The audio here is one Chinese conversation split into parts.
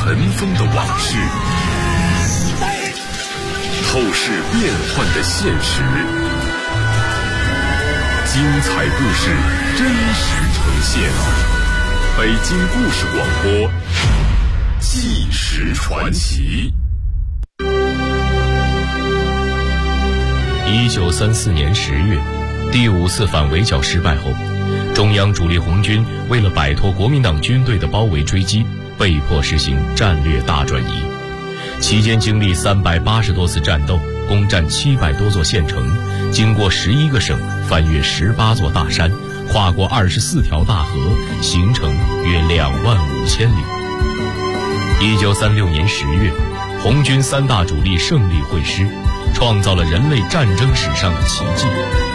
尘封的往事，透视变幻的现实，精彩故事真实呈现。北京故事广播，纪实传奇。 1934年10月，第5次反围剿失败后，中央主力红军为了摆脱国民党军队的包围追击，被迫实行战略大转移。期间经历380多次战斗，攻占700多座县城，经过11个省，翻越18座大山，跨过24条大河，行程约25000里。1936年10月，红军3大主力胜利会师，创造了人类战争史上的奇迹，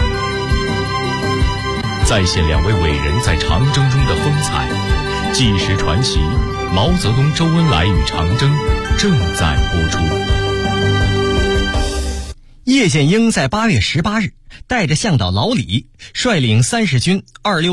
再现2位伟人在长征中的风采。纪实传奇，毛泽东、周恩来与长征正在播出。 叶剑英在8月18日带着向导老李，率领30军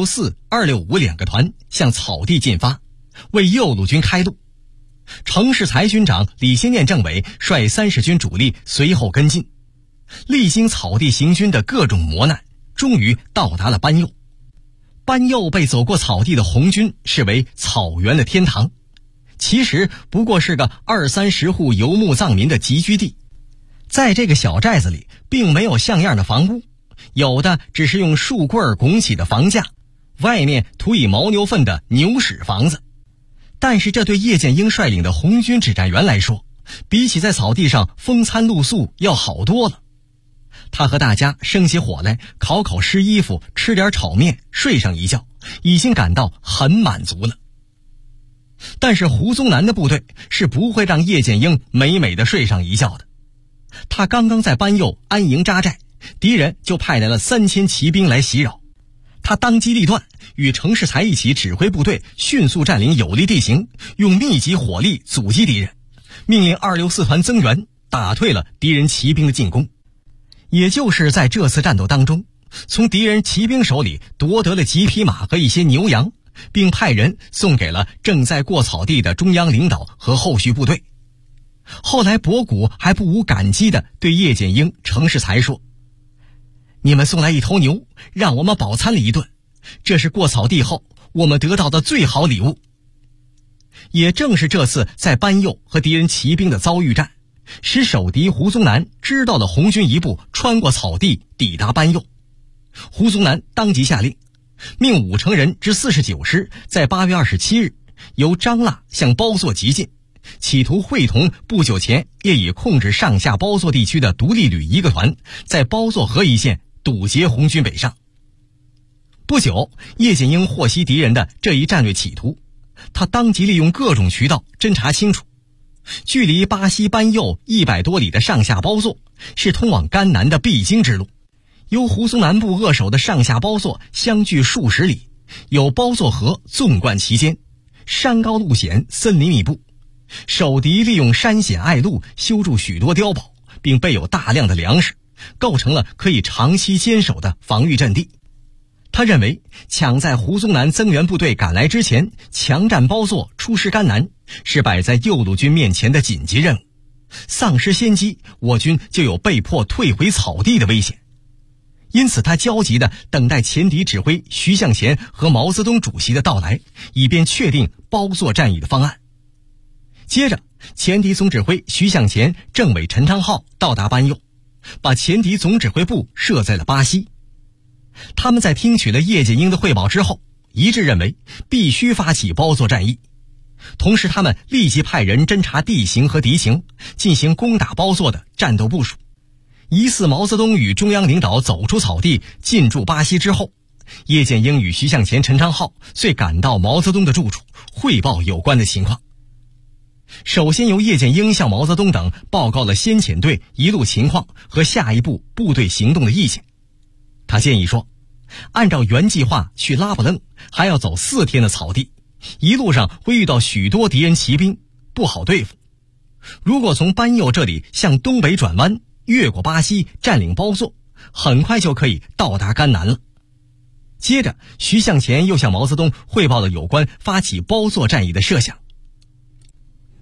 264、265两个团向草地进发，为右路军开路。程世才军长、李先念政委率30军主力随后跟进，历经草地行军的各种磨难，终于到达了班右。班右被走过草地的红军视为草原的天堂，其实不过是个20-30户游牧藏民的集居地。在这个小寨子里，并没有像样的房屋，有的只是用树棍拱起的房架，外面涂以牦牛粪的牛屎房子。但是这对叶剑英率领的红军指战员来说，比起在草地上风餐露宿要好多了。他和大家生起火来，烤湿衣服，吃点炒面，睡上一觉，已经感到很满足了。但是胡宗南的部队是不会让叶剑英美美的睡上一觉的。他刚刚在班右安营扎寨，敌人就派来了3000骑兵来袭扰。他当机立断，与程世才一起指挥部队迅速占领有利地形，用密集火力阻击敌人，命令264团增援，打退了敌人骑兵的进攻。也就是在这次战斗当中，从敌人骑兵手里夺得了几匹马和一些牛羊，并派人送给了正在过草地的中央领导和后续部队。后来博古还不无感激地对叶剑英、程世才说：“你们送来1头牛，让我们饱餐了一顿，这是过草地后我们得到的最好礼物。”也正是这次在班右和敌人骑兵的遭遇战，使守敌胡宗南知道了红军一部穿过草地抵达班右。胡宗南当即下令，命5成人之49师在8月27日由张腊向包座急进，企图会同不久前也已控制上下包座地区的独立旅1个团，在包座河一线堵截红军北上。不久，叶剑英获悉敌人的这一战略企图，他当即利用各种渠道侦查清楚，距离巴西班右100多里的上下包座是通往甘南的必经之路，由胡宗南部扼守的上下包座相距数十里，有包座河纵贯其间，山高路险，森林密布。守敌利用山险隘路修筑许多碉堡，并备有大量的粮食，构成了可以长期坚守的防御阵地。他认为抢在胡宗南增援部队赶来之前强占包座，出师甘南，是摆在右路军面前的紧急任务，丧失先机，我军就有被迫退回草地的危险。因此他焦急地等待前敌指挥徐向前和毛泽东主席的到来，以便确定包座战役的方案。接着，前敌总指挥徐向前、政委陈昌浩到达班右，把前敌总指挥部设在了巴西。他们在听取了叶剑英的汇报之后，一致认为必须发起包座战役。同时他们立即派人侦察地形和敌情，进行攻打包座的战斗部署。疑似毛泽东与中央领导走出草地进驻巴西之后，叶剑英与徐向前、陈昌浩遂赶到毛泽东的住处，汇报有关的情况。首先由叶剑英向毛泽东等报告了先遣队一路情况和下一步部队行动的意见。他建议说，按照原计划去拉卜楞还要走4天的草地，一路上会遇到许多敌人骑兵，不好对付。如果从班右这里向东北转弯，越过巴西占领包座，很快就可以到达甘南了。接着徐向前又向毛泽东汇报了有关发起包座战役的设想。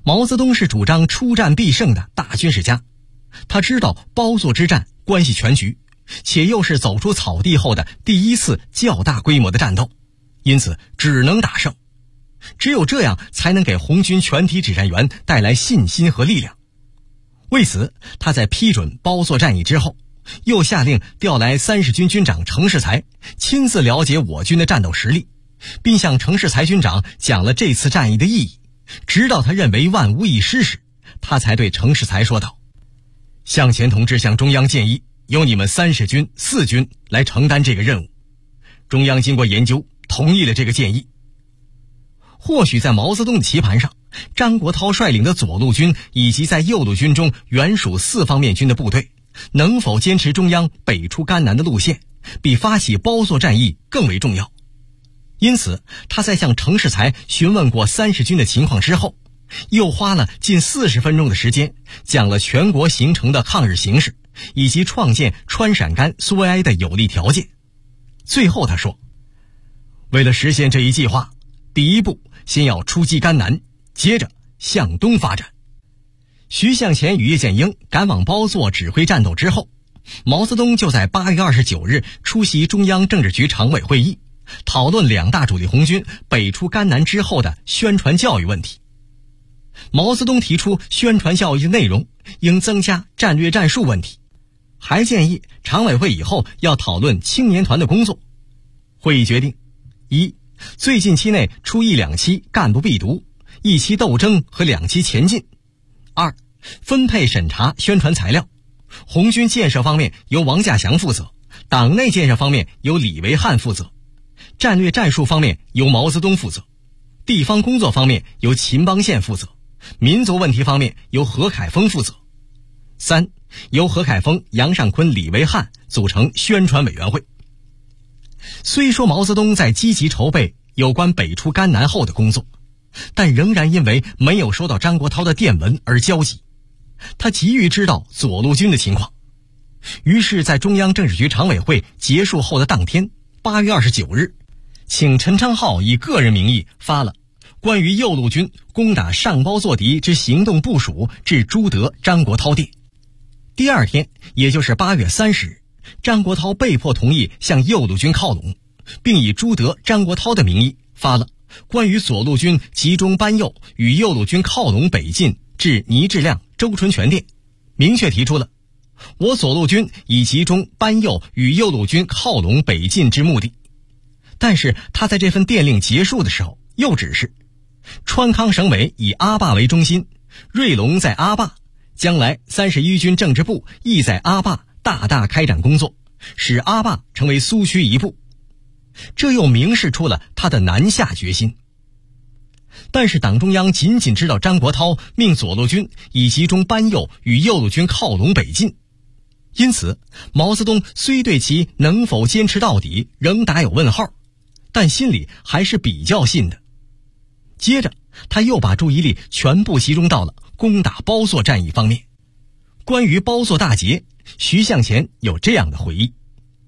毛泽东是主张出战必胜的大军事家，他知道包座之战关系全局，且又是走出草地后的第一次较大规模的战斗，因此只能打胜。只有这样才能给红军全体指战员带来信心和力量。为此，他在批准包座战役之后，又下令调来30军军长程世才亲自了解我军的战斗实力，并向程世才军长讲了这次战役的意义，直到他认为万无一失时，他才对程世才说道：向前同志向中央建议，由你们30军、4军来承担这个任务。中央经过研究，同意了这个建议。或许在毛泽东的棋盘上，张国焘率领的左路军以及在右路军中原属4方面军的部队，能否坚持中央北出甘南的路线，比发起包座战役更为重要。因此，他在向程世才询问过30军的情况之后，又花了近40分钟的时间，讲了全国形成的抗日形势，以及创建川陕甘苏维埃的有利条件。最后他说，为了实现这一计划，第一步先要出击甘南，接着向东发展。徐向前与叶剑英赶往包座指挥战斗之后，毛泽东就在8月29日出席中央政治局常委会议，讨论2大主力红军北出甘南之后的宣传教育问题。毛泽东提出宣传教育的内容应增加战略战术问题，还建议常委会以后要讨论青年团的工作。会议决定：一、最近期内出1-2期干部必读，1期斗争和2期前进。2、分配审查宣传材料，红军建设方面由王稼祥负责，党内建设方面由李维汉负责，战略战术方面由毛泽东负责，地方工作方面由秦邦宪负责，民族问题方面由何凯峰负责。3、由何凯峰、杨尚昆、李维汉组成宣传委员会。虽说毛泽东在积极筹备有关北出甘南后的工作，但仍然因为没有收到张国焘的电文而焦急。他急于知道左路军的情况，于是在中央政治局常委会结束后的当天8月29日，请陈昌浩以个人名义发了关于右路军攻打上包座敌之行动部署致朱德、张国焘电。第二天，也就是8月30日，张国焘被迫同意向右路军靠拢，并以朱德、张国焘的名义发了关于左路军集中班右与右路军靠拢北进至倪志亮、周纯全电，明确提出了我左路军以集中班右与右路军靠拢北进之目的。但是他在这份电令结束的时候又指示，川康省委以阿坝为中心，瑞龙在阿坝，将来31军政治部亦在阿坝大大开展工作，使阿坝成为苏区一部。这又明示出了他的南下决心。但是党中央仅仅知道张国焘命左路军以集中班右与右路军靠拢北进，因此毛泽东虽对其能否坚持到底仍打有问号，但心里还是比较信的。接着他又把注意力全部集中到了攻打包座战役方面。关于包座大捷，徐向前有这样的回忆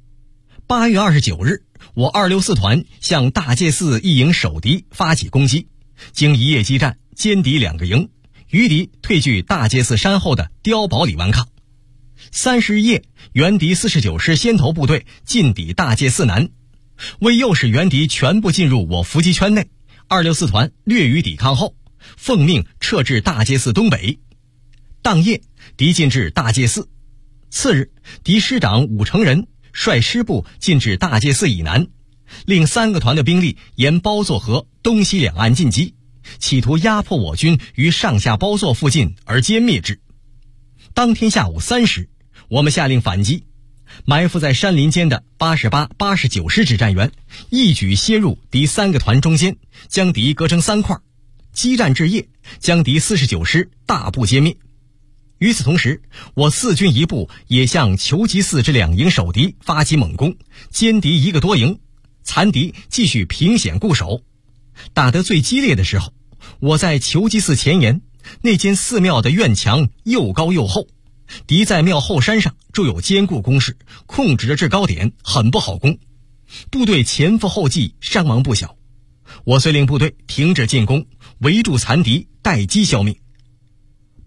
：8月29日，我264团向大界寺一营守敌发起攻击，经一夜激战，歼敌2个营，余敌退据大界寺山后的碉堡里顽抗。30日夜，原敌49师先头部队进抵大界寺南，为诱使原敌全部进入我伏击圈内，264团略予抵抗后，奉命撤至大界寺东北。当夜，敌进至大界寺。次日，敌师长武成仁率师部进至大界寺以南，令3个团的兵力沿包座河东西两岸进击，企图压迫我军于上下包座附近而歼灭之。当天下午3时，我们下令反击，埋伏在山林间的88、89师指战员一举切入敌3个团中间，将敌割成3块，激战至夜，将敌49师大部歼灭。与此同时，我4军一部也向求吉寺之2营守敌发起猛攻，歼敌1个多营，残敌继续凭险固守。打得最激烈的时候，我在求吉寺前沿那间寺庙的院墙又高又厚，敌在庙后山上筑有坚固工事，控制着制高点，很不好攻，部队前赴后继，伤亡不小。我遂令部队停止进攻，围住残敌，待机消灭，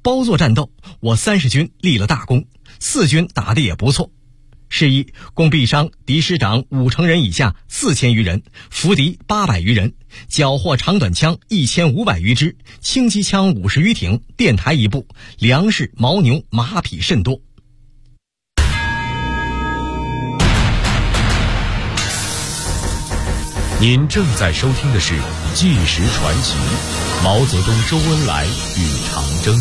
包座战斗，我30军立了大功，4军打得也不错。是一，共毙伤敌师长50人以下4000余人，俘敌800余人，缴获长短枪1500余支，轻机枪50余挺，电台1部，粮食、牦牛、马匹甚多。 您正在收听的是《纪实传奇》，毛泽东、周恩来与长征。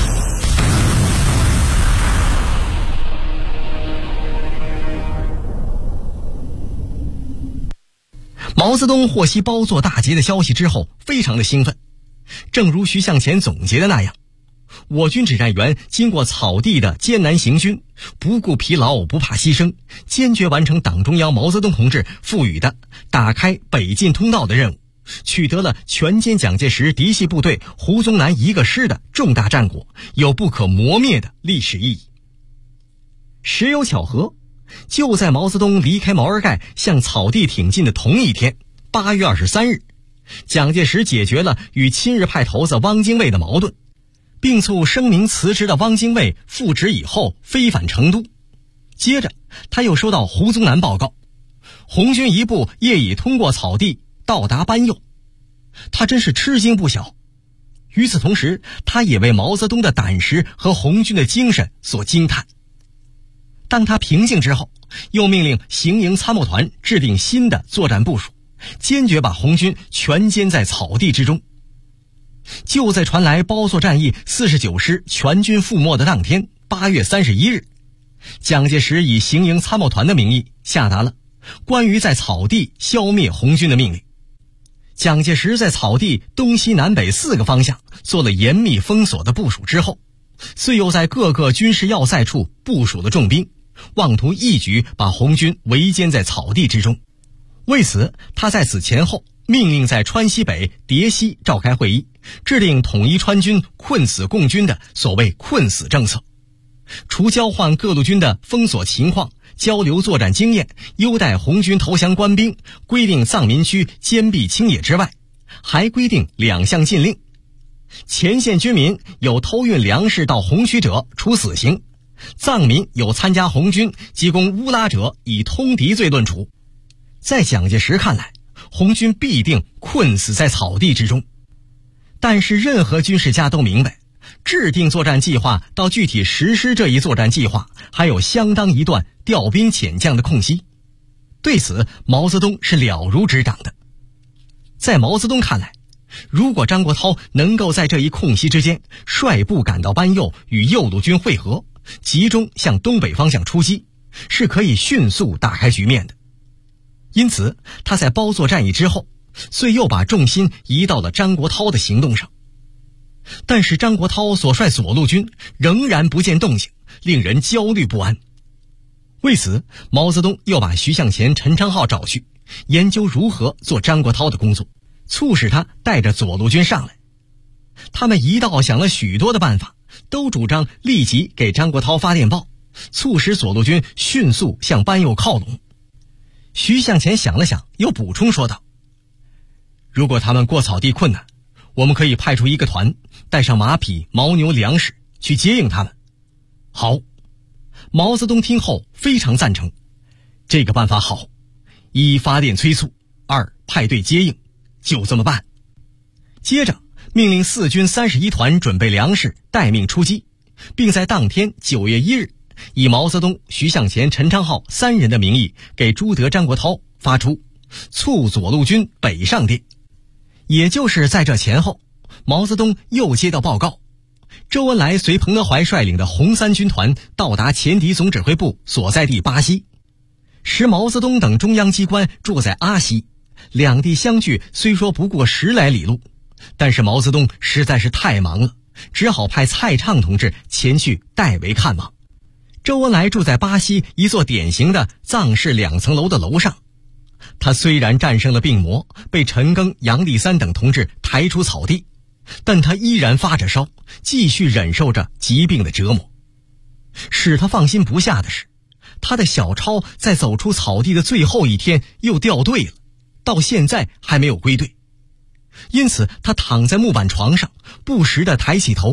毛泽东获悉包座大捷的消息之后，非常的兴奋。正如徐向前总结的那样，我军指战员经过草地的艰难行军，不顾疲劳，不怕牺牲，坚决完成党中央毛泽东同志赋予的打开北进通道的任务，取得了全歼蒋介石嫡系部队胡宗南1个师的重大战果，有不可磨灭的历史意义。实有巧合，就在毛泽东离开毛尔盖向草地挺进的同一天，8月23日，蒋介石解决了与亲日派头子汪精卫的矛盾，并促声明辞职的汪精卫复职以后飞返成都。接着他又收到胡宗南报告，红军一部业已通过草地到达班右，他真是吃惊不小。与此同时，他也为毛泽东的胆识和红军的精神所惊叹。当他平静之后，又命令行营参谋团制定新的作战部署，坚决把红军全歼在草地之中。就在传来包座战役49师全军覆没的当天，8月31日，蒋介石以行营参谋团的名义下达了关于在草地消灭红军的命令。蒋介石在草地东西南北4个方向做了严密封锁的部署之后，遂又在各个军事要塞处部署了重兵，妄图一举把红军围歼在草地之中。为此，他在此前后命令在川西北、蝶西召开会议，制定统一川军困死共军的所谓困死政策。除交换各路军的封锁情况、交流作战经验、优待红军投降官兵、规定藏民区坚壁清野之外，还规定2项禁令：前线军民有偷运粮食到红区者处死刑，藏民有参加红军及攻乌拉者以通敌罪论处。在蒋介石看来，红军必定困死在草地之中。但是任何军事家都明白，制定作战计划到具体实施这一作战计划，还有相当一段调兵遣将的空隙。对此，毛泽东是了如指掌的。在毛泽东看来，如果张国焘能够在这一空隙之间率部赶到班右与右路军会合，集中向东北方向出击，是可以迅速打开局面的。因此，他在包座战役之后，遂又把重心移到了张国焘的行动上。但是张国焘所率左路军仍然不见动静，令人焦虑不安。为此，毛泽东又把徐向前、陈昌浩找去，研究如何做张国焘的工作，促使他带着左路军上来。他们一道想了许多的办法，都主张立即给张国焘发电报，促使左路军迅速向班右靠拢。徐向前想了想，又补充说道：如果他们过草地困难，我们可以派出一个团，带上马匹、牦牛、粮食去接应他们。好，毛泽东听后非常赞成，这个办法好，一发电催促，二派队接应，就这么办。接着命令4军31团准备粮食，待命出击，并在当天9月1日以毛泽东、徐向前、陈昌浩3人的名义给朱德、张国焘发出促左路军北上电。也就是在这前后，毛泽东又接到报告，周恩来随彭德怀率领的红三军团到达前敌总指挥部所在地巴西，时毛泽东等中央机关住在阿西，两地相距虽说不过10来里路，但是毛泽东实在是太忙了，只好派蔡畅同志前去代为看望。周恩来住在巴西一座典型的藏式2层楼的楼上，他虽然战胜了病魔，被陈赓、杨立三等同志抬出草地，但他依然发着烧，继续忍受着疾病的折磨。使他放心不下的是，他的小超在走出草地的最后一天又掉队了，到现在还没有归队。因此他躺在木板床上，不时地抬起头，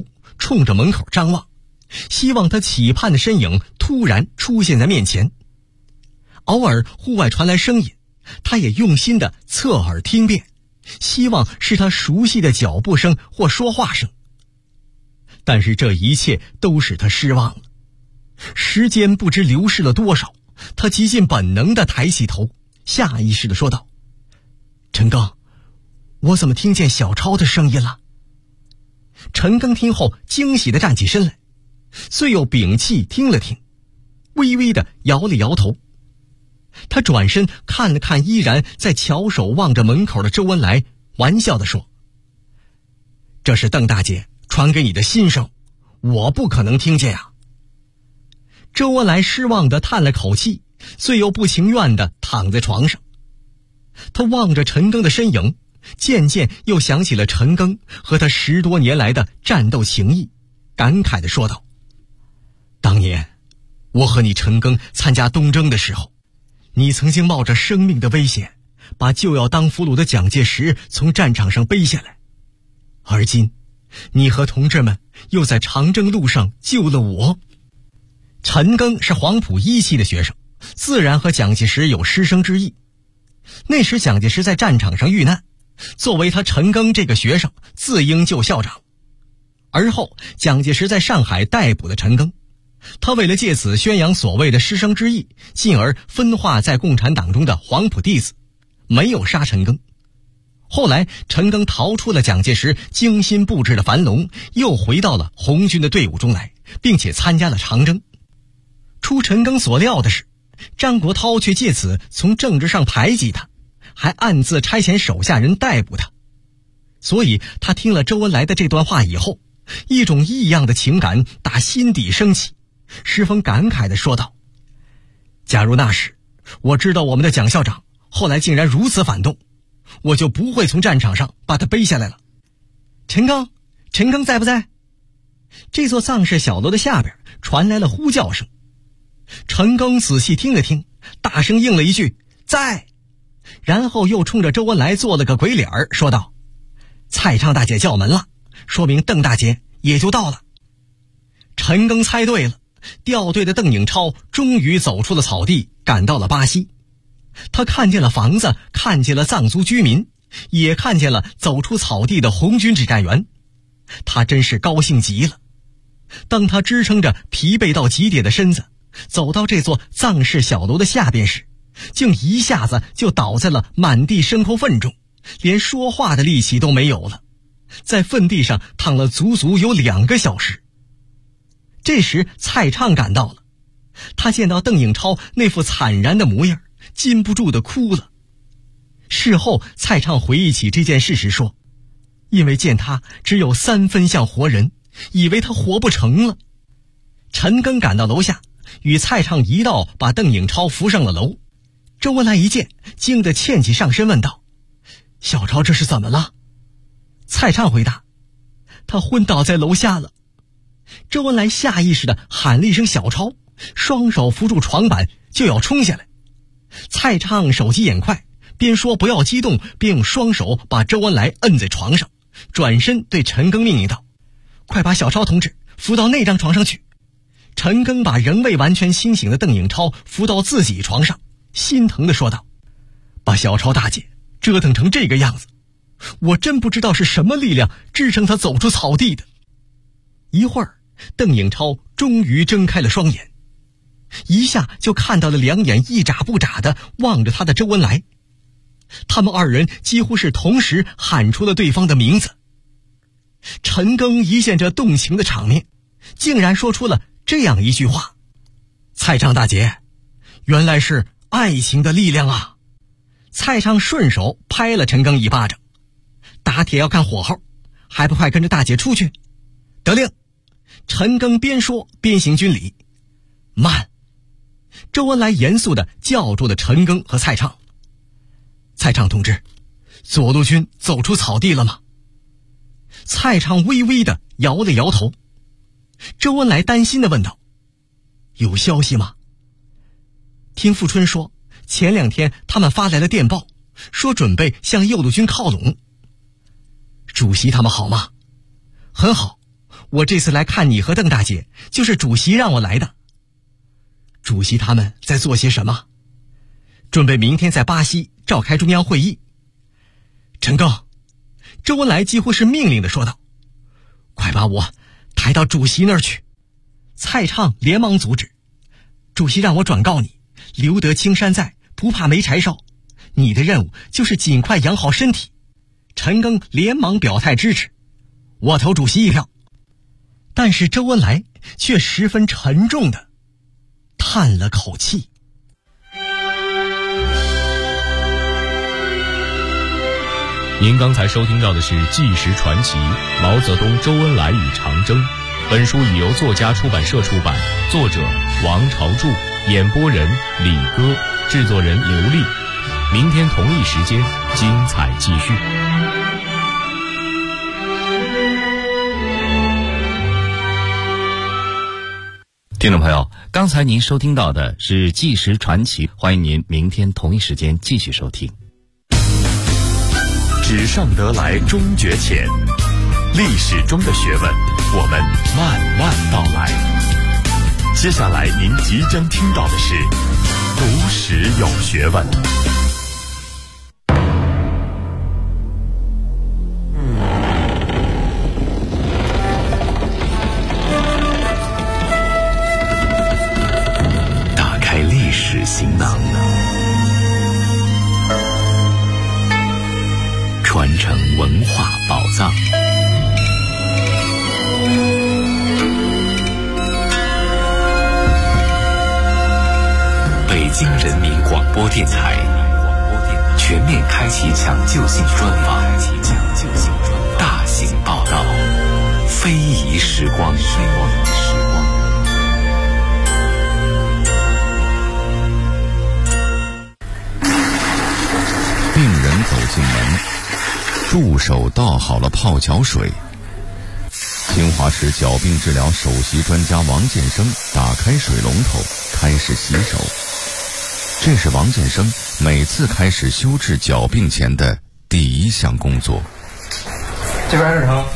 冲着门口张望，希望他期盼的身影突然出现在面前。偶尔户外传来声音，他也用心地侧耳听遍，希望是他熟悉的脚步声或说话声。但是这一切都使他失望了。时间不知流逝了多少，他极尽本能地抬起头，下意识地说道：陈庚，我怎么听见小超的声音了？陈庚听后惊喜地站起身来，遂又屏气听了听，微微地摇了摇头。他转身看了看依然在翘首望着门口的周恩来，玩笑地说：这是邓大姐传给你的心声，我不可能听见呀。周恩来失望地叹了口气，遂又不情愿地躺在床上。他望着陈庚的身影，渐渐又想起了陈庚和他10多年来的战斗情谊，感慨地说道：当年我和你陈庚参加东征的时候，你曾经冒着生命的危险，把就要当俘虏的蒋介石从战场上背下来，而今你和同志们又在长征路上救了我。陈庚是黄埔1期的学生，自然和蒋介石有师生之谊。那时蒋介石在战场上遇难，作为他陈庚这个学生自应救校长。而后蒋介石在上海逮捕了陈庚，他为了借此宣扬所谓的师生之谊，进而分化在共产党中的黄埔弟子，没有杀陈庚。后来陈庚逃出了蒋介石精心布置的樊笼，又回到了红军的队伍中来，并且参加了长征。出陈庚所料的是，张国焘却借此从政治上排挤他，还暗自差遣手下人逮捕他。所以他听了周恩来的这段话以后，一种异样的情感打心底升起，十分感慨地说道：假如那时我知道我们的蒋校长后来竟然如此反动，我就不会从战场上把他背下来了。陈庚在不在？这座藏式小楼的下边传来了呼叫声。陈庚仔细听了听，大声应了一句在，然后又冲着周恩来做了个鬼脸说道：蔡畅大姐叫门了，说明邓大姐也就到了。陈庚猜对了，掉队的邓颖超终于走出了草地，赶到了巴西。他看见了房子，看见了藏族居民，也看见了走出草地的红军指战员，他真是高兴极了。当他支撑着疲惫到极点的身子走到这座藏式小楼的下边时，竟一下子就倒在了满地牲口粪中，连说话的力气都没有了，在粪地上躺了足足有2个小时。这时蔡畅赶到了，他见到邓颖超那副惨然的模样，禁不住地哭了。事后蔡畅回忆起这件事时说，因为见他只有3分像活人，以为他活不成了。陈庚赶到楼下，与蔡畅一道把邓颖超扶上了楼。周恩来一见，惊得欠起上身问道：小超这是怎么了？蔡畅回答：他昏倒在楼下了。周恩来下意识地喊了一声小超，双手扶住床板就要冲下来。蔡畅手疾眼快，边说不要激动，边用双手把周恩来摁在床上，转身对陈庚命令道：快把小超同志扶到那张床上去。陈庚把仍未完全清醒的邓颖超扶到自己床上，心疼地说道：把小超大姐折腾成这个样子，我真不知道是什么力量支撑他走出草地的。一会儿，邓颖超终于睁开了双眼，一下就看到了两眼一眨不眨地望着他的周恩来。他们2人几乎是同时喊出了对方的名字。陈庚一见这动情的场面，竟然说出了这样一句话：蔡畅大姐，原来是爱情的力量啊。蔡畅顺手拍了陈庚一巴掌：打铁要看火候，还不快跟着大姐出去？得令。陈庚边说边行军礼。慢！周恩来严肃地叫住了陈庚和蔡畅。蔡畅同志，左路军走出草地了吗？蔡畅微微地摇了摇头。周恩来担心地问道：有消息吗？听富春说，前2天他们发来了电报，说准备向右路军靠拢。主席他们好吗？很好， 我这次来看你和邓大姐，就是主席让我来的。主席他们在做些什么？准备明天在巴西召开中央会议。陈赓，周恩来几乎是命令地说道：“快把我抬到主席那儿去。”蔡畅连忙阻止：“主席让我转告你，留得青山在，不怕没柴烧。你的任务就是尽快养好身体。”陈赓连忙表态支持：“我投主席一票。”但是周恩来却十分沉重地叹了口气。 您刚才收听到的是《纪实传奇：毛泽东、周恩来与长征》。本书已由作家出版社出版，作者王朝柱，演播人李戈，制作人刘丽。明天同一时间，精彩继续。 听众朋友，刚才您收听到的是《纪实传奇》，欢迎您明天同一时间继续收听。 纸上得来终觉浅，历史中的学问，我们慢慢道来。接下来您即将听到的是读史有学问。打开历史行囊，传承文化宝藏。北京人民广播电台全面开启抢救性专访，大型报道，非遗时光。 病人走进门，助手倒好了泡脚水。清华池脚病治疗首席专家王建生打开水龙头，开始洗手。这是王建生每次开始修治脚病前的第一项工作。 这边是疼，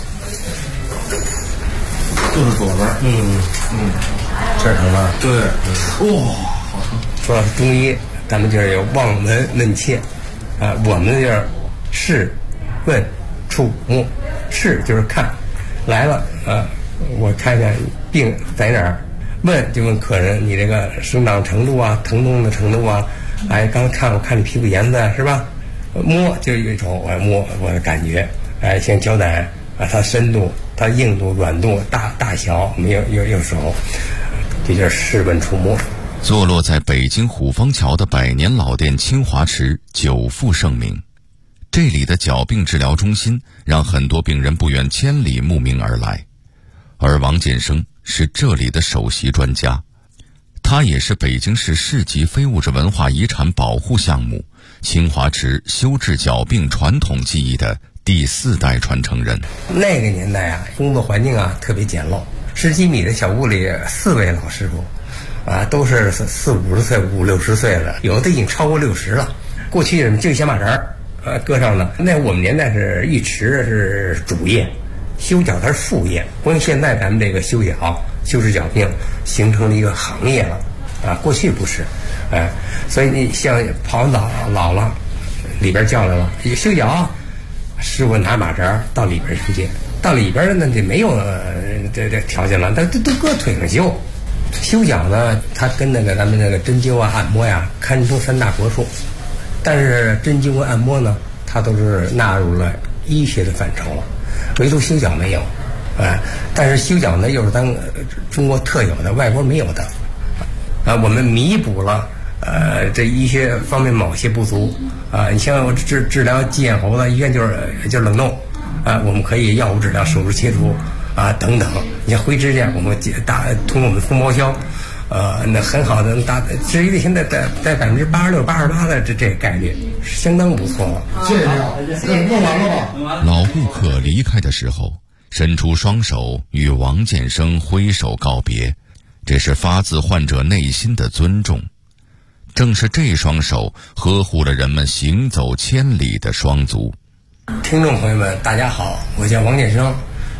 就是左边，这儿疼了，对，哇，好疼。说到中医，咱们这儿有望闻问切，我们这儿视、问、触、摸。视就是看，来了我看看病在哪儿。问就问客人你这个生长程度啊，疼痛的程度啊，刚我看你皮肤颜色是吧？摸就一瞅，我摸我的感觉，像脚胆它深度、它硬度、软度、大小，没有手，这就是视问触摸。 坐落在北京虎坊桥的百年老店清华池久负盛名，这里的脚病治疗中心让很多病人不远千里慕名而来，而王建生是这里的首席专家，他也是北京市市级非物质文化遗产保护项目清华池修治脚病传统技艺的第4代传承人。 那个年代工作环境特别简陋，10几米的小屋里4位老师傅都是40-50岁、50-60岁了，有的已经超过60了。过去人们就小马扎搁上了，那我们年代是浴池是主业，修脚它是副业。关于现在咱们这个修脚、修治脚病形成了一个行业了过去不是，所以你像跑老了，里边叫来了修脚，师傅拿马扎到里边修去，到里边呢就没有这条件了，都搁腿上修。修脚呢，它跟咱们那个针灸按摩堪称3大国术，但是针灸和按摩呢，它都是纳入了医学的范畴了，唯独修脚没有，但是修脚呢又是咱中国特有的，外国没有的，我们弥补了这医学方面某些不足你像我治疗鸡眼喉的医院就是冷冻我们可以药物治疗、手术切除等等。你像灰指甲，我们通过我们封包销那很好的至于现在在86%、88%的这概率相当不错了。 谢谢弄完了吧？ 老顾客离开的时候，伸出双手与王建生挥手告别，这是发自患者内心的尊重。正是这双手呵护了人们行走千里的双足。 听众朋友们，大家好，我叫王建生，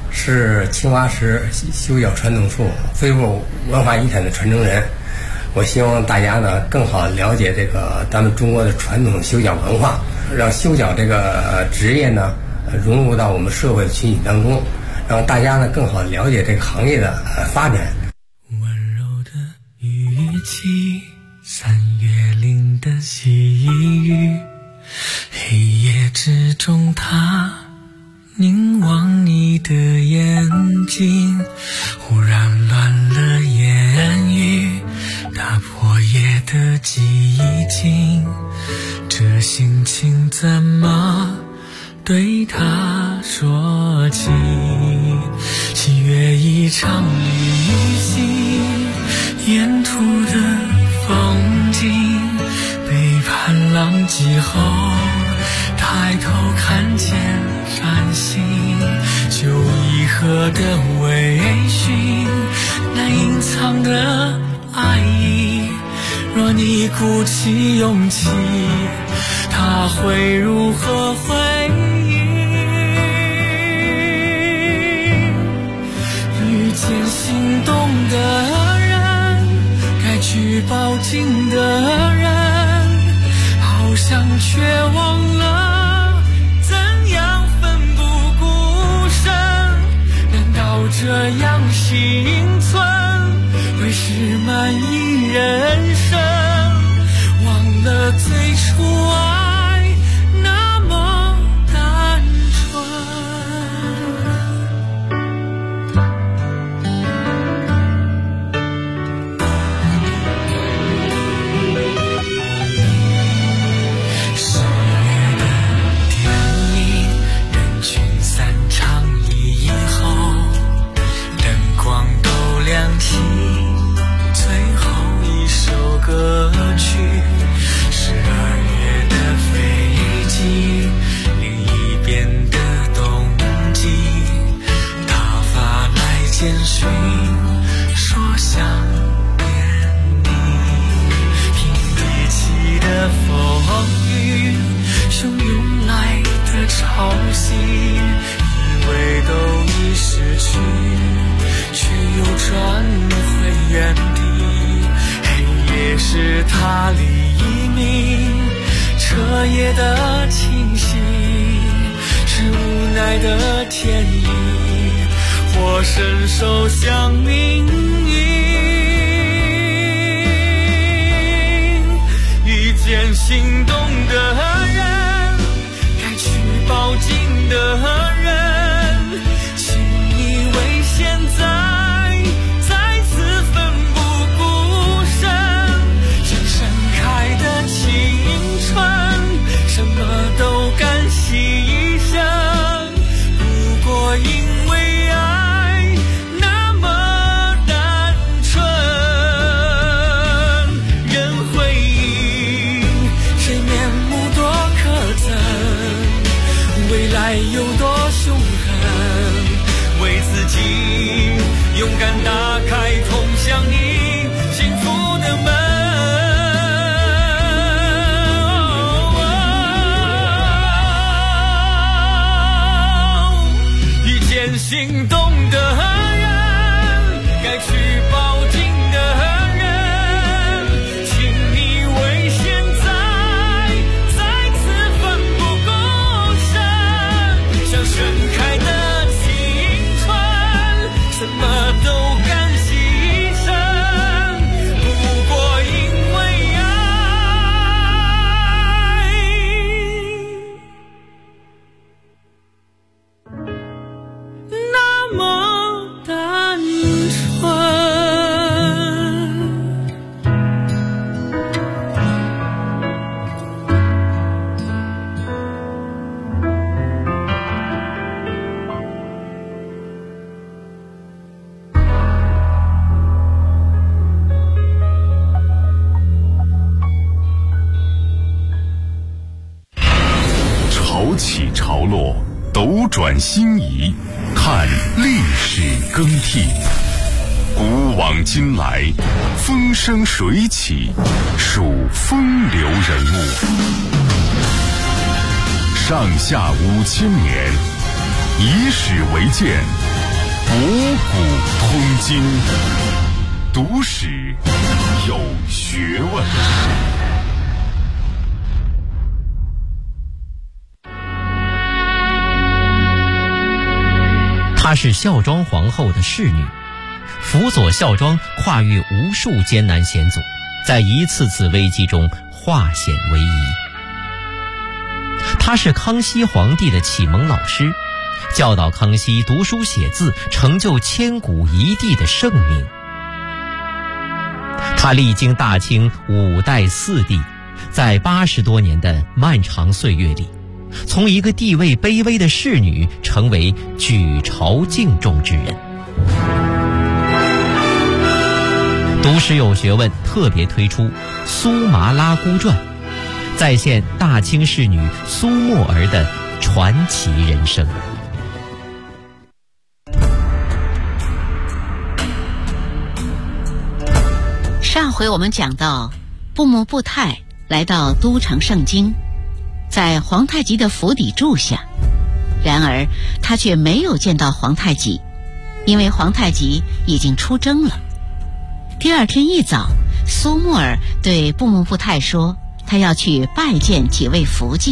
是青花石修脚传统处非物文化遗产的传承人。我希望大家呢更好了解这个咱们中国的传统修脚文化，让修脚这个职业呢融入到我们社会的群体当中，让大家呢更好了解这个行业的发展。 温柔的语气，三月岭的细雨，黑夜之中他凝望你的眼睛，忽然乱了言语，打破夜的寂静，这心情怎么对他说起？喜悦一场旅行，沿途的风景，背叛浪迹后抬头看见繁星，就一河的微醺，难隐藏的爱意，若你鼓起勇气，他会如何回应？遇见心动的人，该去抱紧的人，好像却忘了怎样奋不顾身。难道这样幸存会是满意人生？忘了最初爱那么单纯。10月的电影，人群散场以后，灯光都亮起，最后一首歌曲。12月的飞机，另一边的冬季，他发来简讯说想念你。平地起的风雨，汹涌来的潮汐，以为都已失去，却又转回原地。黑夜是他黎明，彻夜的清醒，是无奈的天意，或伸手向命运。遇见心动的人，该去抱紧的人，请你为现在再次奋不顾身。像盛开的青春，什么都敢牺牲，不过因为爱那么单纯。人回应，谁面目多可憎，未来有多凶狠，为自己勇敢打开通向你幸福的门。心动的人，该去抱紧的人，请你为现在再次奋不顾身。像盛开的青春，什么都敢牺牲，不过因为那么单纯。 潮起潮落，斗转星移，看历史更替。古往今来，风生水起，数风流人物。上下5000年，以史为鉴， 古通今，读史有学问。 她是孝庄皇后的侍女，辅佐孝庄跨越无数艰难险阻，在一次次危机中化险为夷。她是康熙皇帝的启蒙老师，教导康熙读书写字，成就千古一帝的圣明。她历经大清5代4帝，在80多年的漫长岁月里，从一个地位卑微的侍女成为举朝敬重之人。读史有学问特别推出《苏麻拉姑传》，再现大清侍女苏沫儿的传奇人生。 上回我们讲到，布木布泰来到都城盛京，在皇太极的府邸住下。然而他却没有见到皇太极，因为皇太极已经出征了。第二天一早，苏沫儿对布木布泰说，他要去拜见几位福晋。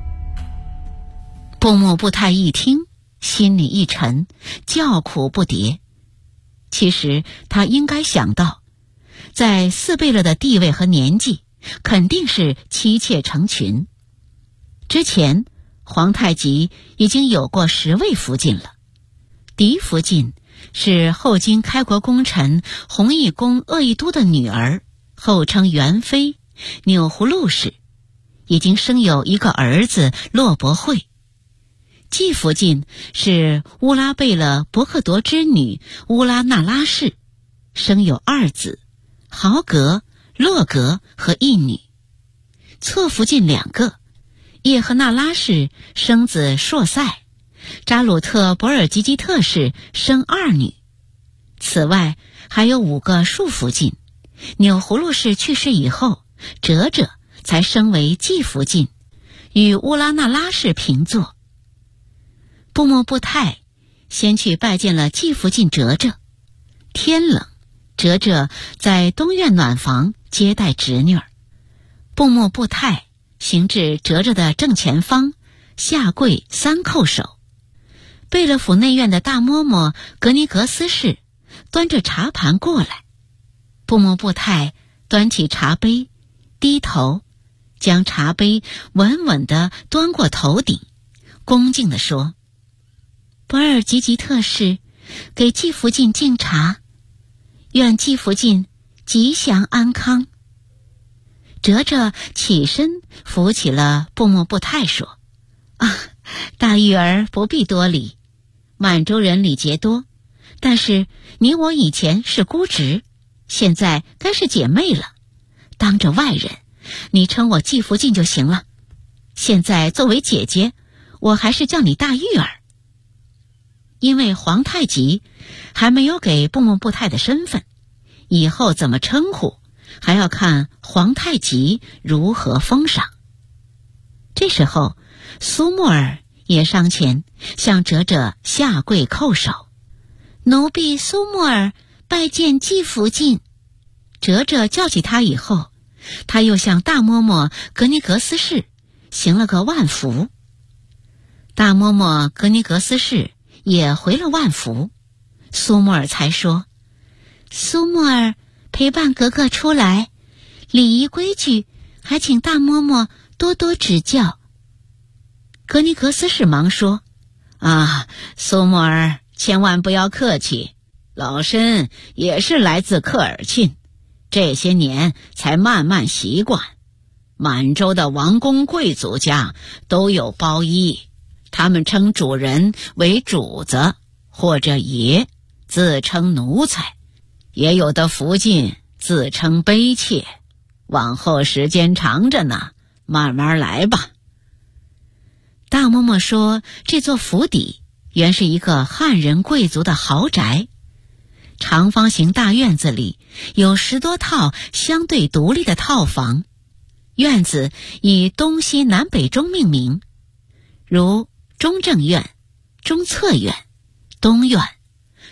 布木布泰一听，心里一沉，叫苦不迭。其实他应该想到，在四贝勒的地位和年纪，肯定是妻妾成群。之前皇太极已经有过10位福晋了。嫡福晋是后金开国功臣弘义公鄂义都的女儿，后称元妃，钮祜禄氏，已经生有一个儿子骆伯惠。继福晋是乌拉贝勒伯克铎之女乌拉那拉氏，生有2子，豪格、洛格和一女。错福晋2个，叶赫那拉氏生子硕塞，扎鲁特博尔吉吉特氏生2女。此外还有5个庶福晋，钮祜禄氏去世以后，哲哲才升为继福晋，与乌拉那拉氏平坐。布木布泰先去拜见了继福晋哲哲。天冷，哲哲在东院暖房接待侄女儿。布木布泰行至哲哲的正前方，下跪3叩首。贝勒府内院的大嬷嬷格尼格斯氏端着茶盘过来，布木布泰端起茶杯，低头将茶杯稳稳地端过头顶，恭敬地说：“博尔吉吉特氏给继福晋敬茶，愿继福晋吉祥安康。”哲哲起身扶起了布木布泰，说：“啊，大玉儿不必多礼，满洲人礼节多，但是你我以前是姑侄，现在该是姐妹了。当着外人，你称我继福晋就行了。现在作为姐姐，我还是叫你大玉儿。”因为皇太极还没有给布木布泰的身份，以后怎么称呼还要看皇太极如何封赏。这时候苏沫儿也上前向哲哲下跪叩首：“奴婢苏沫儿拜见继福晋。”哲哲叫起他以后，他又向大嬷嬷格尼格斯氏行了个万福。大嬷嬷格尼格斯氏也回了万福。苏沫儿才说：“苏沫儿陪伴格格出来，礼仪规矩还请大嬷嬷多多指教。”格尼格斯氏忙说：“啊，苏沫儿千万不要客气，老身也是来自科尔沁，这些年才慢慢习惯。满洲的王公贵族家都有包衣，他们称主人为主子或者爷，自称奴才，也有的福晋自称卑妾。往后时间长着呢，慢慢来吧。”大嬷嬷说，这座府邸原是一个汉人贵族的豪宅，长方形大院子里有10多套相对独立的套房，院子以东西南北中命名，如中正院、中侧院、东院、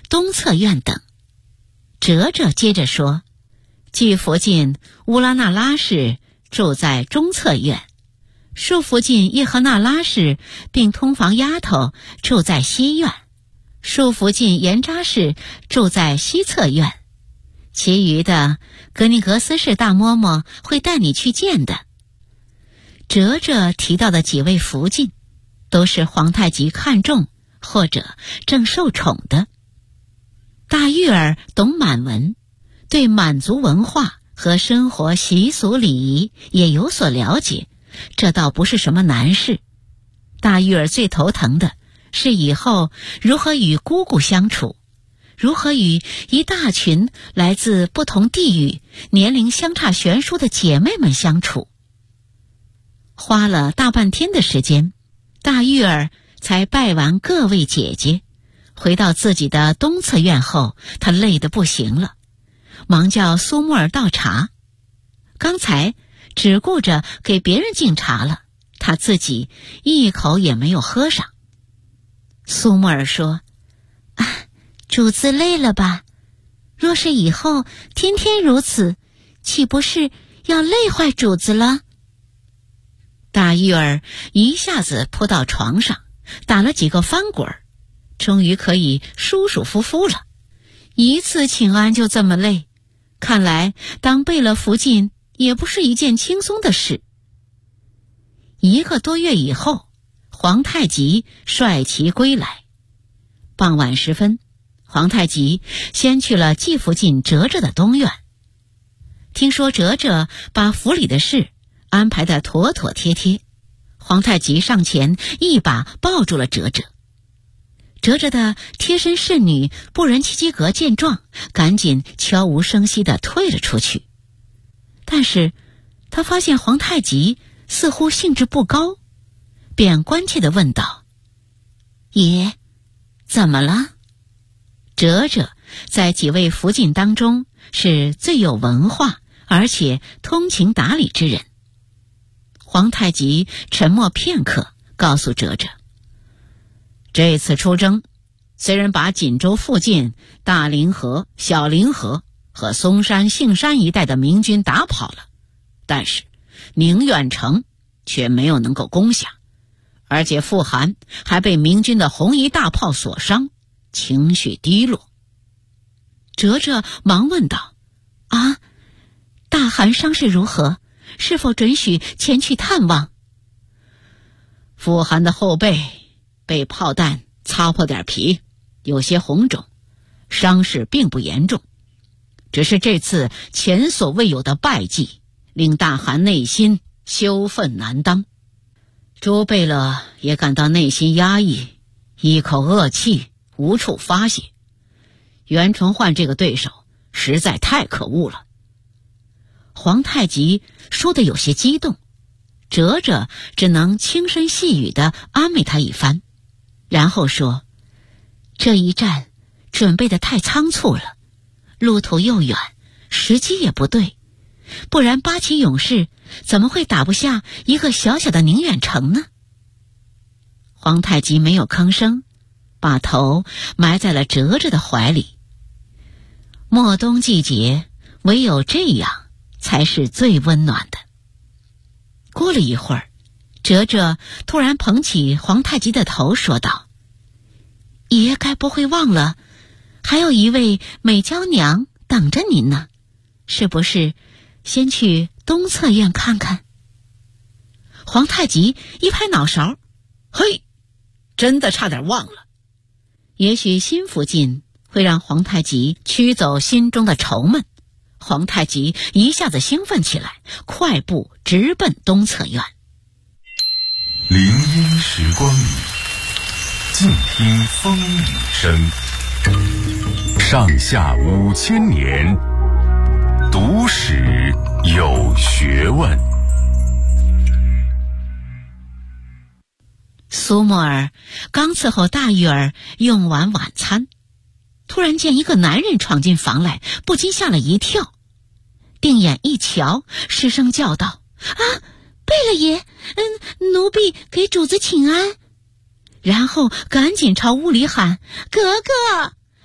东侧院等。哲哲接着说，季福晋乌拉那拉氏住在中侧院，叔福晋叶赫那拉氏并通房丫头住在西院，叔福晋严扎氏住在西侧院，其余的格尼格斯氏大嬷嬷会带你去见的。哲哲提到的几位福晋都是皇太极看重或者正受宠的。大玉儿懂满文，对满族文化和生活习俗礼仪也有所了解，这倒不是什么难事。大玉儿最头疼的是以后如何与姑姑相处，如何与一大群来自不同地域、年龄相差悬殊的姐妹们相处。花了大半天的时间，大玉儿才拜完各位姐姐，回到自己的东侧院后，她累得不行了，忙叫苏木儿倒茶。刚才只顾着给别人敬茶了，她自己一口也没有喝上。苏木儿说：“主子累了吧？若是以后天天如此，岂不是要累坏主子了？”大玉儿一下子扑到床上，打了几个翻滚，终于可以舒舒服服了。一次请安就这么累，看来当贝勒福晋也不是一件轻松的事。1个多月以后，皇太极率旗归来。傍晚时分，皇太极先去了季福晋哲哲的东院。听说哲哲把府里的事安排得妥妥帖帖，皇太极上前一把抱住了哲哲。哲哲的贴身侍女布仁奇基格见状，赶紧悄无声息地退了出去。但是他发现皇太极似乎兴致不高，便关切地问道：“爷，怎么了？”哲哲在几位福晋当中是最有文化而且通情达理之人。皇太极沉默片刻，告诉哲哲：“这次出征，虽然把锦州附近大凌河、小凌河和松山、杏山一带的明军打跑了，但是宁远城却没有能够攻下，而且傅寒还被明军的红衣大炮所伤，情绪低落。”哲哲忙问道：“大汗伤势如何？是否准许前去探望？”傅寒的后背被炮弹擦破点皮，有些红肿，伤势并不严重，只是这次前所未有的败绩令大汗内心羞愤难当。朱贝勒也感到内心压抑，一口恶气无处发泄。袁崇焕这个对手实在太可恶了。皇太极说得有些激动，哲哲只能轻声细语地安慰他一番，然后说：“这一战准备得太仓促了，路途又远，时机也不对，不然八旗勇士怎么会打不下一个小小的宁远城呢？”皇太极没有吭声，把头埋在了哲哲的怀里。末冬季节，唯有这样才是最温暖的。过了一会儿，哲哲突然捧起皇太极的头说道：“爷该不会忘了，还有一位美娇娘等着您呢，是不是先去东侧院看看？”皇太极一拍脑勺：“嘿，真的差点忘了。”也许新福晋会让皇太极驱走心中的愁闷。皇太极一下子兴奋起来，快步直奔东侧院。 林荫时光里，静听风雨声。上下5000年，读史有学问。 苏沫儿刚伺候大玉儿用完晚餐，突然见一个男人闯进房来，不禁吓了一跳，定眼一瞧，失声叫道：“贝勒爷，奴婢给主子请安。”然后赶紧朝屋里喊：“格格，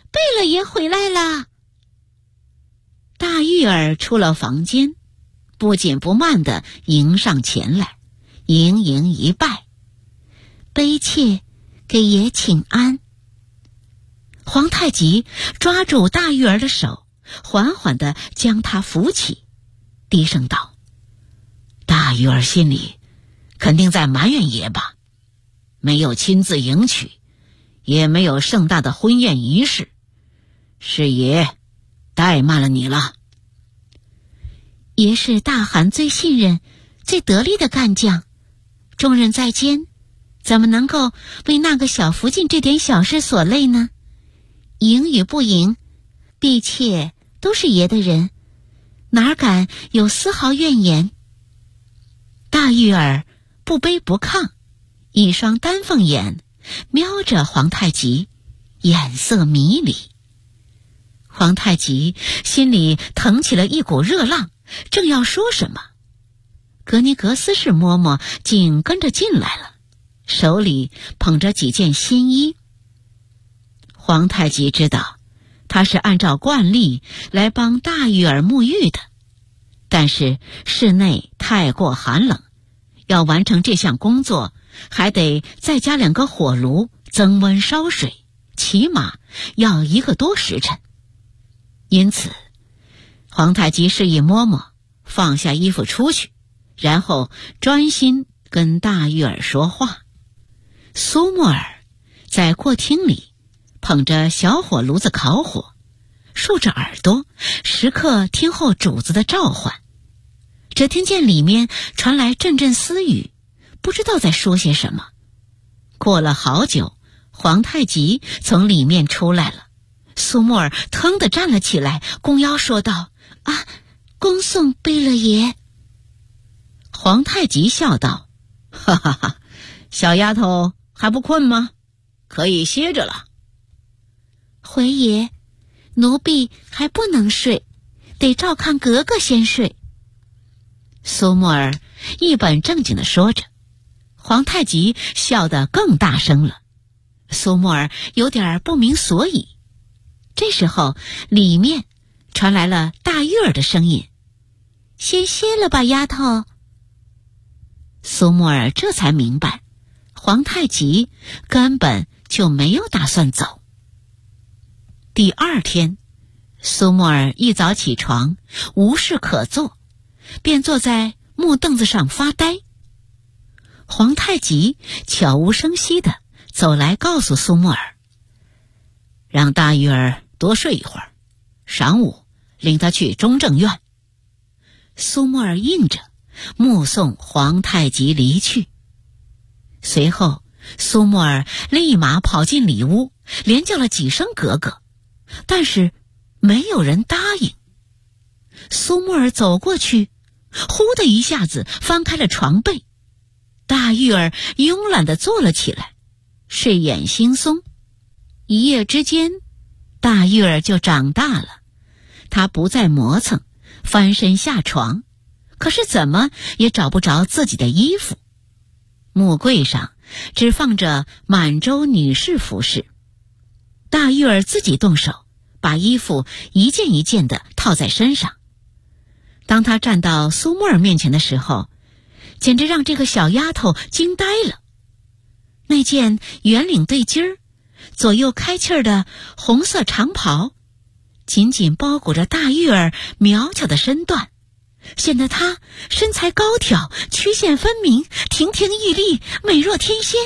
贝勒爷回来了。大玉儿出了房间，不紧不慢地迎上前来，盈盈一拜，卑妾给爷请安。皇太极抓住大玉儿的手，缓缓地将她扶起，低声道：大玉儿心里肯定在埋怨爷吧，没有亲自迎娶，也没有盛大的婚宴仪式，是爷怠慢了你了。爷是大汗最信任最得力的干将，重任在肩，怎么能够为那个小福晋这点小事所累呢？迎与不迎，婢妾都是爷的人，哪敢有丝毫怨言。大玉儿不卑不亢，一双丹凤眼瞄着皇太极，眼色迷离。皇太极心里腾起了一股热浪，正要说什么，格尼格斯氏嬷嬷竟跟着进来了，手里捧着几件新衣。皇太极知道他是按照惯例来帮大玉儿沐浴的，但是室内太过寒冷，要完成这项工作还得再加2个火炉增温烧水，起码要1个多时辰。因此皇太极示意嬷嬷放下衣服出去，然后专心跟大玉儿说话。苏沫儿在过厅里捧着小火炉子烤火，竖着耳朵时刻听候主子的召唤。只听见里面传来阵阵私语，不知道在说些什么。过了好久，皇太极从里面出来了。苏沫儿腾地站了起来，弓腰说道：啊，恭送贝勒爷。皇太极笑道：哈哈哈，小丫头还不困吗？可以歇着了。回爷，奴婢还不能睡，得照看格格先睡。苏沫儿一本正经地说着，皇太极笑得更大声了。苏沫儿有点不明所以。这时候里面传来了大玉儿的声音：先歇了吧，丫头。苏沫儿这才明白，皇太极根本就没有打算走。第2天，苏沫儿一早起床，无事可做，便坐在木凳子上发呆。皇太极悄无声息地走来告诉苏沫儿，让大玉儿多睡一会儿，晌午领她去中正院。苏沫儿应着，目送皇太极离去。随后苏沫儿立马跑进里屋，连叫了几声格格，但是没有人答应。苏沫儿走过去，忽的一下子翻开了床被，大玉儿慵懒地坐了起来，睡眼惺忪。一夜之间，大玉儿就长大了，她不再磨蹭，翻身下床，可是怎么也找不着自己的衣服。木柜上只放着满洲女士服饰，大玉儿自己动手把衣服一件一件地套在身上。当她站到苏沫儿面前的时候，简直让这个小丫头惊呆了。那件圆领对襟儿，左右开气儿的红色长袍，紧紧包裹着大玉儿苗条的身段，显得她身材高挑，曲线分明，亭亭玉立，美若天仙。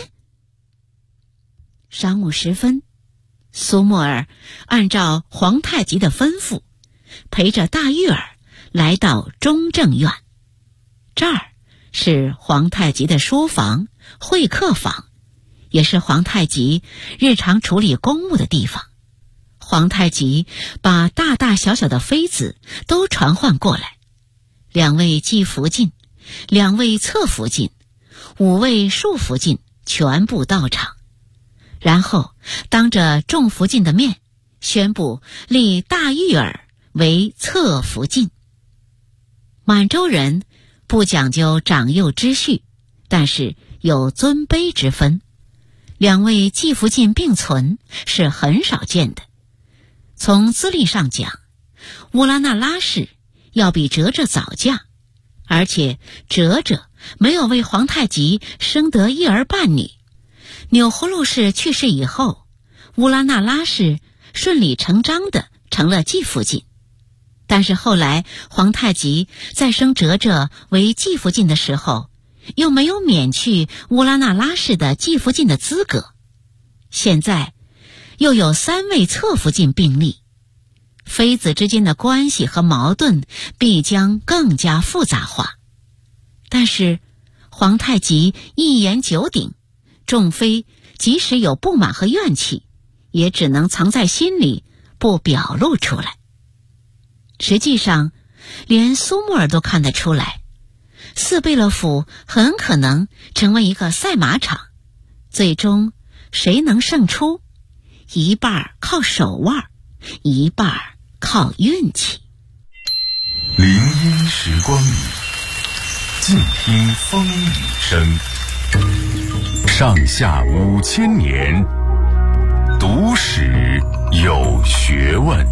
晌午时分，苏沫儿按照皇太极的吩咐，陪着大玉儿来到中正院。这儿是皇太极的书房、会客房，也是皇太极日常处理公务的地方。皇太极把大大小小的妃子都传唤过来，2位继福晋、2位侧福晋、5位庶福晋全部到场，然后当着众福晋的面宣布立大玉儿为侧福晋。满洲人不讲究长幼之序，但是有尊卑之分，2位继福晋并存是很少见的， 从资历上讲，乌拉那拉氏要比哲哲早嫁，而且哲哲没有为皇太极生得一儿半女。钮祜禄氏去世以后，乌拉那拉氏顺理成章地成了继父近。但是后来皇太极在升哲哲为继父近的时候，又没有免去乌拉那拉氏的继父近的资格。现在又有3位侧父近并立，妃子之间的关系和矛盾必将更加复杂化。但是皇太极一言九鼎，众妃即使有不满和怨气，也只能藏在心里，不表露出来。实际上，连苏木儿都看得出来，四贝勒府很可能成为一个赛马场，最终谁能胜出，一半靠手腕，一半靠运气。 林荫时光里，静听风雨声。上下5000年，读史有学问。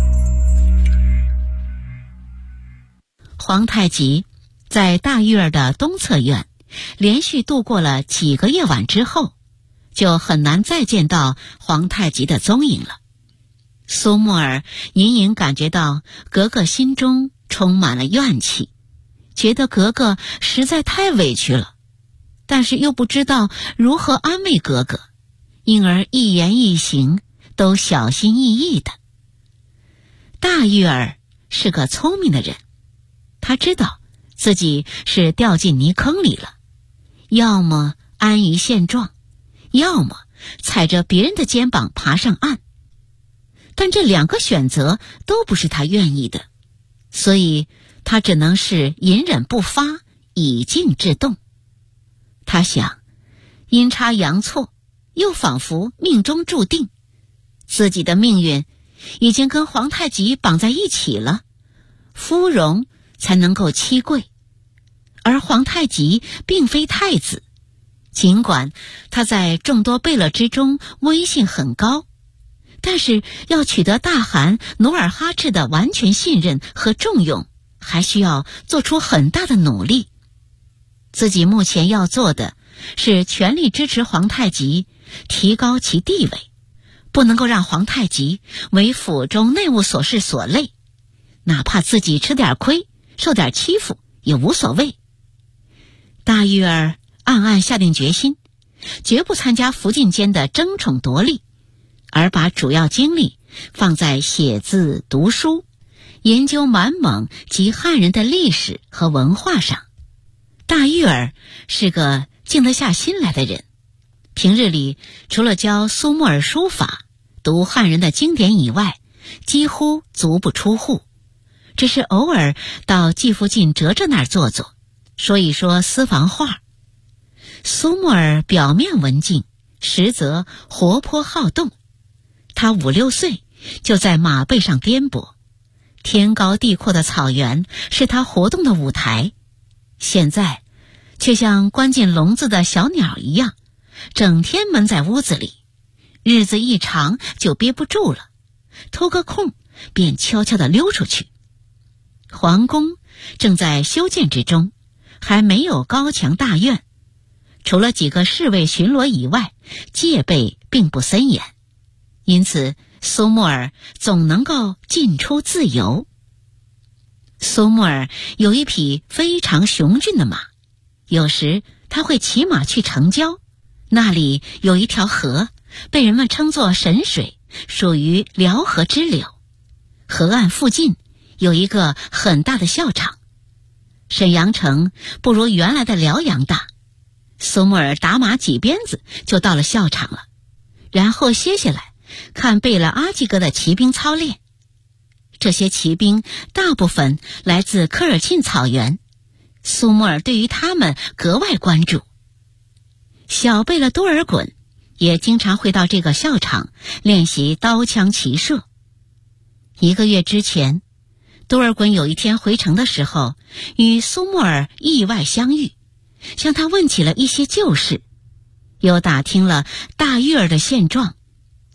皇太极在大玉儿的东侧院连续度过了几个夜晚之后，就很难再见到皇太极的踪影了。苏木儿隐隐感觉到格格心中充满了怨气，觉得格格实在太委屈了，但是又不知道如何安慰格格，因而一言一行都小心翼翼的。大玉儿是个聪明的人，他知道自己是掉进泥坑里了，要么安于现状，要么踩着别人的肩膀爬上岸。但这2个选择都不是他愿意的，所以他只能是隐忍不发，以静制动。他想，阴差阳错，又仿佛命中注定，自己的命运已经跟皇太极绑在一起了，芙蓉才能够妻贵，而皇太极并非太子，尽管他在众多贝勒之中威信很高，但是要取得大汗努尔哈赤的完全信任和重用，还需要做出很大的努力。自己目前要做的是全力支持皇太极，提高其地位，不能够让皇太极为府中内务琐事所累，哪怕自己吃点亏，受点欺负也无所谓。大玉儿暗暗下定决心，绝不参加福晋间的争宠夺利，而把主要精力放在写字读书，研究满蒙及汉人的历史和文化上。大玉儿是个静得下心来的人，平日里除了教苏木儿书法，读汉人的经典以外，几乎足不出户，只是偶尔到继父近哲哲那儿坐坐，说一说私房话。苏木儿表面文静，实则活泼好动。他5、6岁就在马背上颠簸，天高地阔的草原是他活动的舞台，现在却像关进笼子的小鸟一样，整天闷在屋子里，日子一长就憋不住了，偷个空便悄悄地溜出去。皇宫正在修建之中，还没有高墙大院，除了几个侍卫巡逻以外，戒备并不森严，因此苏木儿总能够进出自由。苏木儿有一匹非常雄俊的马，有时他会骑马去城郊，那里有一条河，被人们称作神水，属于辽河支流。河岸附近有一个很大的校场，沈阳城不如原来的辽阳大。苏木儿打马几鞭子就到了校场了，然后歇下来看贝勒阿济格的骑兵操练。这些骑兵大部分来自科尔沁草原，苏木儿对于他们格外关注。小贝勒多尔衮也经常会到这个校场练习刀枪骑射。1个月之前，多尔衮有一天回城的时候，与苏木儿意外相遇，向他问起了一些旧事，又打听了大玉儿的现状。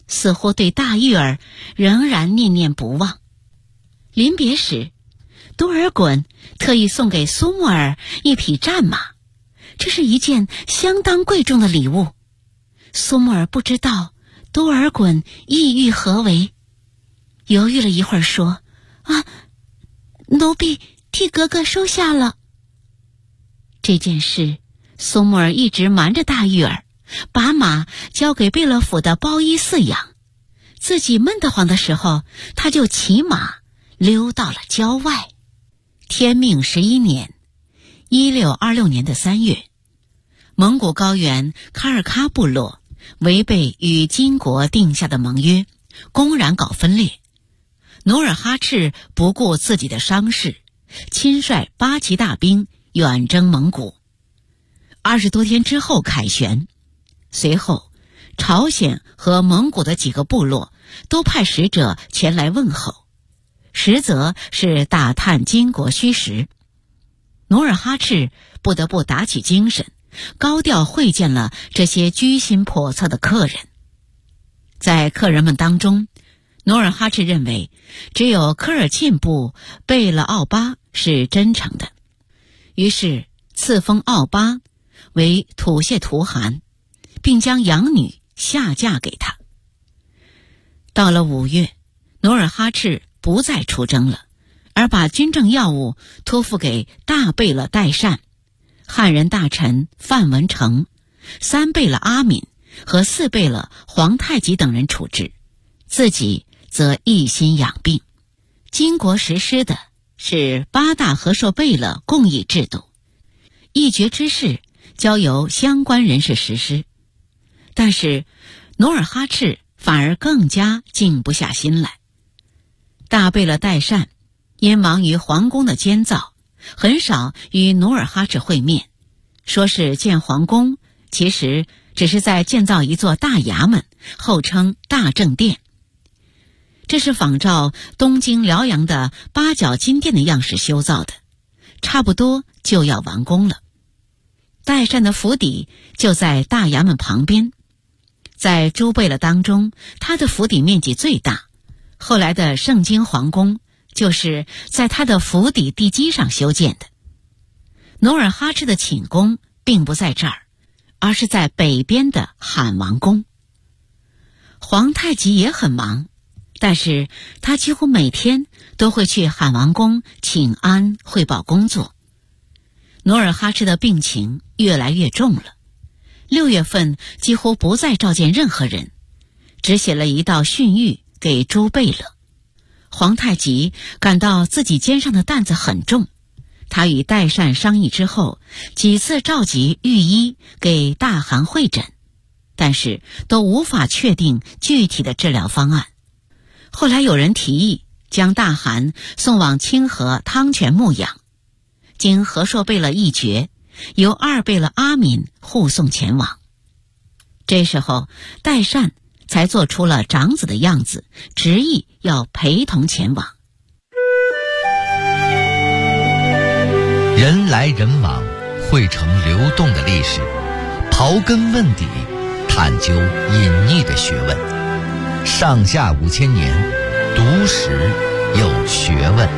似乎对大玉儿仍然念念不忘。临别时，多尔衮特意送给苏木尔一匹战马，这是一件相当贵重的礼物。苏木尔不知道多尔衮意欲何为，犹豫了一会儿说：“奴婢替格格收下了。”这件事，苏木尔一直瞒着大玉儿，把马交给贝勒府的包衣饲养，自己闷得慌的时候，他就骑马溜到了郊外。天命11年，1626年的3月，蒙古高原喀尔喀部落违背与金国定下的盟约，公然搞分裂。努尔哈赤不顾自己的伤势，亲率8旗大兵远征蒙古。20多天之后凯旋，随后朝鲜和蒙古的几个部落都派使者前来问候，实则是打探金国虚实。努尔哈赤不得不打起精神，高调会见了这些居心叵测的客人。在客人们当中，努尔哈赤认为只有科尔沁部贝勒奥巴是真诚的，于是赐封奥巴为土谢图汗，并将养女下嫁给他。到了5月，努尔哈赤不再出征了，而把军政要务托付给大贝勒代善、汉人大臣范文成、3贝勒阿敏和4贝勒皇太极等人处置，自己则一心养病。金国实施的是8大和硕贝勒共议制度，议决之事交由相关人士实施。但是努尔哈赤反而更加静不下心来。大贝勒代善因忙于皇宫的监造，很少与努尔哈赤会面，说是建皇宫，其实只是在建造一座大衙门，后称大政殿。这是仿照东京辽阳的八角金殿的样式修造的，差不多就要完工了。代善的府邸就在大衙门旁边，在诸贝勒当中，他的府邸面积最大。后来的盛京皇宫就是在他的府邸地基上修建的。努尔哈赤的寝宫并不在这儿，而是在北边的罕王宫。皇太极也很忙，但是他几乎每天都会去罕王宫请安汇报工作。努尔哈赤的病情越来越重了，6月份几乎不再召见任何人，只写了一道训谕给诸贝勒。皇太极感到自己肩上的担子很重，他与代善商议之后，几次召集御医给大汗会诊，但是都无法确定具体的治疗方案。后来有人提议将大汗送往清河汤泉牧养，经和硕贝勒议决，由2贝勒阿敏护送前往。这时候代善才做出了长子的样子，执意要陪同前往。 人来人往，汇成流动的历史，刨根问底，探究隐匿的学问。上下5000年，读史有学问。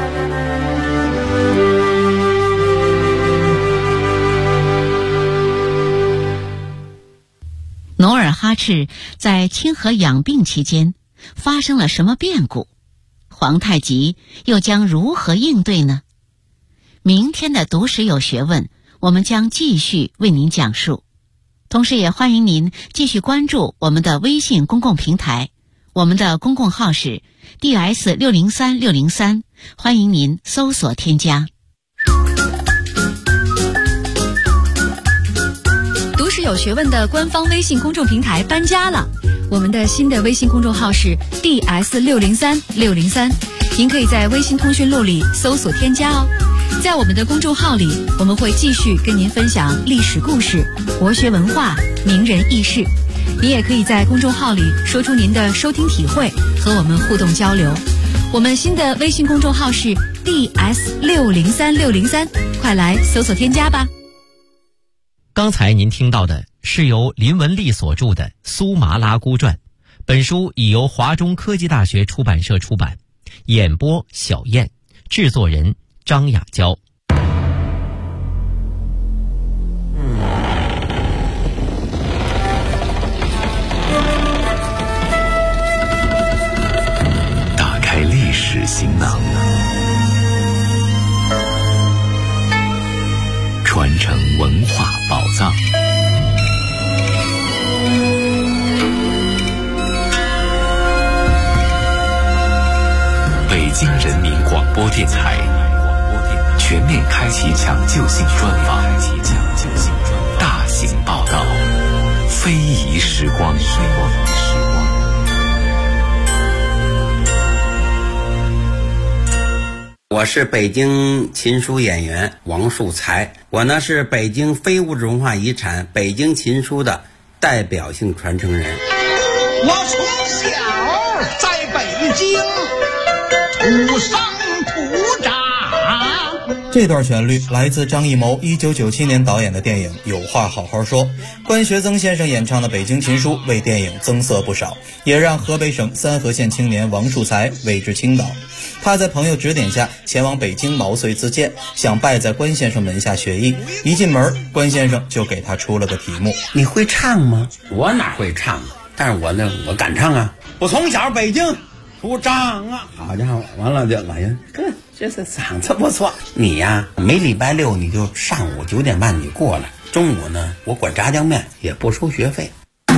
努尔哈赤在清河养病期间发生了什么变故？皇太极又将如何应对呢？明天的读史有学问，我们将继续为您讲述。同时也欢迎您继续关注我们的微信公共平台，我们的公共号是 DS603603，欢迎您搜索添加。 读史有学问的官方微信公众平台搬家了，我们的新的微信公众号是 DS603603，您可以在微信通讯录里搜索添加哦。在我们的公众号里，我们会继续跟您分享历史故事、国学文化、名人轶事。您也可以在公众号里说出您的收听体会，和我们互动交流。我们新的微信公众号是 DS603603，快来搜索添加吧。 刚才您听到的是由林文丽所著的《苏麻拉姑传》， 本书已由华中科技大学出版社出版，演播小燕，制作人张雅娇。 打开历史行囊，传承文化宝藏。北京人民广播电台全面开启抢救性专访，大型报道，非遗时光。 我是北京琴书演员王树才，我呢是北京非物质文化遗产北京琴书的代表性传承人。 我从小在北京土生土长。 这段旋律来自张艺谋1997年导演的电影《有话好好说》，关学增先生演唱的北京琴书为电影增色不少，也让河北省三河县青年王树才为之倾倒。他在朋友指点下前往北京毛遂自荐，想拜在关先生门下学艺。一进门，关先生就给他出了个题目： 你会唱吗？我哪会唱啊？但是我敢唱啊！我从小北京土长啊！好家伙，完了就老人，这是嗓子不错。你呀，每礼拜六你就上午9点半你过来，中午呢我管炸酱面，也不收学费。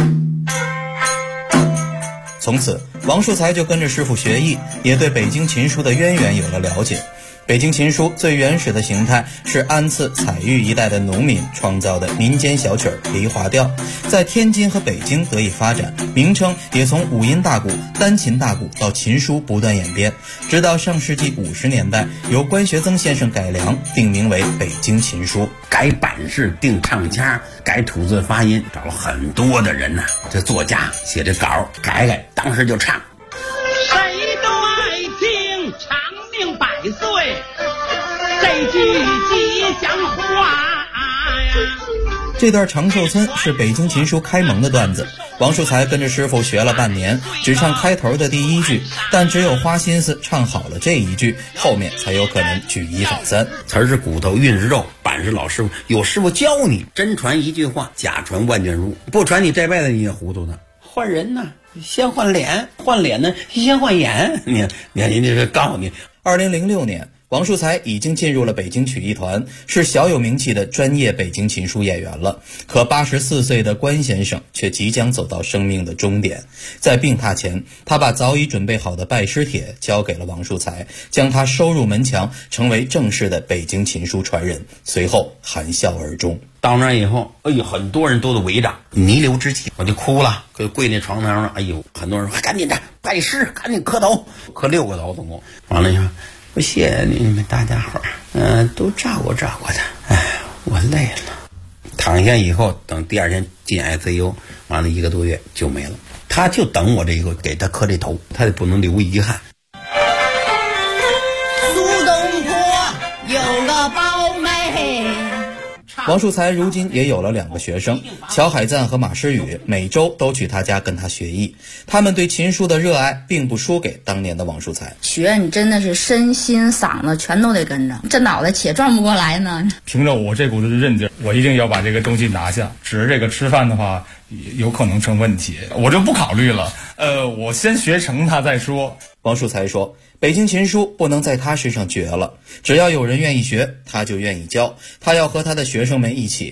从此，王树才就跟着师傅学艺，也对北京琴书的渊源有了了解。北京琴书最原始的形态是安次、采玉一带的农民创造的民间小曲梨花调，在天津和北京得以发展，名称也从五音大鼓、单琴大鼓到琴书不断演变，直到上世纪50年代由关学增先生改良，定名为北京琴书。 改版式、定唱腔、改吐字发音，找了很多的人呐，这作家写这稿改，当时就唱。 谁都爱听长命百岁这句吉祥话呀。 这段长寿村是北京琴书开蒙的段子，王树才跟着师傅学了半年，只唱开头的第一句，但只有花心思唱好了这一句，后面才有可能举一反三。 词儿是骨头，韵是肉，板是老师傅，有师傅教你，真传一句话，假传万卷书，不传你这辈子你也糊涂呢。换人呢，先换脸，换脸呢先换眼。你这告诉你 ，2006年。王树才已经进入了北京曲艺团，是小有名气的专业北京琴书演员了。可84岁的关先生却即将走到生命的终点，在病榻前，他把早已准备好的拜师帖交给了王树才，将他收入门墙，成为正式的北京琴书传人。随后含笑而终。 到那以后，哎呦，很多人都围着，弥留之际，我就哭了，跪那床头上了。哎呦，很多人说赶紧的拜师，赶紧磕头，磕6个头总共。完了以后，我谢谢你们大家伙儿，都照顾照顾他。哎，我累了。躺下以后，等第2天进 ICU， 完了1个多月就没了。他就等我这个给他磕这头，他也不能留遗憾。 苏东坡有个胞妹。 王树才如今也有了2个学生，乔海赞和马诗雨，每周都去他家跟他学艺。他们对琴书的热爱并不输给当年的王树才。 学你真的是身心嗓子全都得跟着，这脑袋且转不过来呢。 凭着我这股子韧劲，我一定要把这个东西拿下。只是这个吃饭的话，有可能成问题，我就不考虑了。我先学成它再说。 王树才说，北京琴书不能在他身上绝了，只要有人愿意学，他就愿意教。他要和他的学生们一起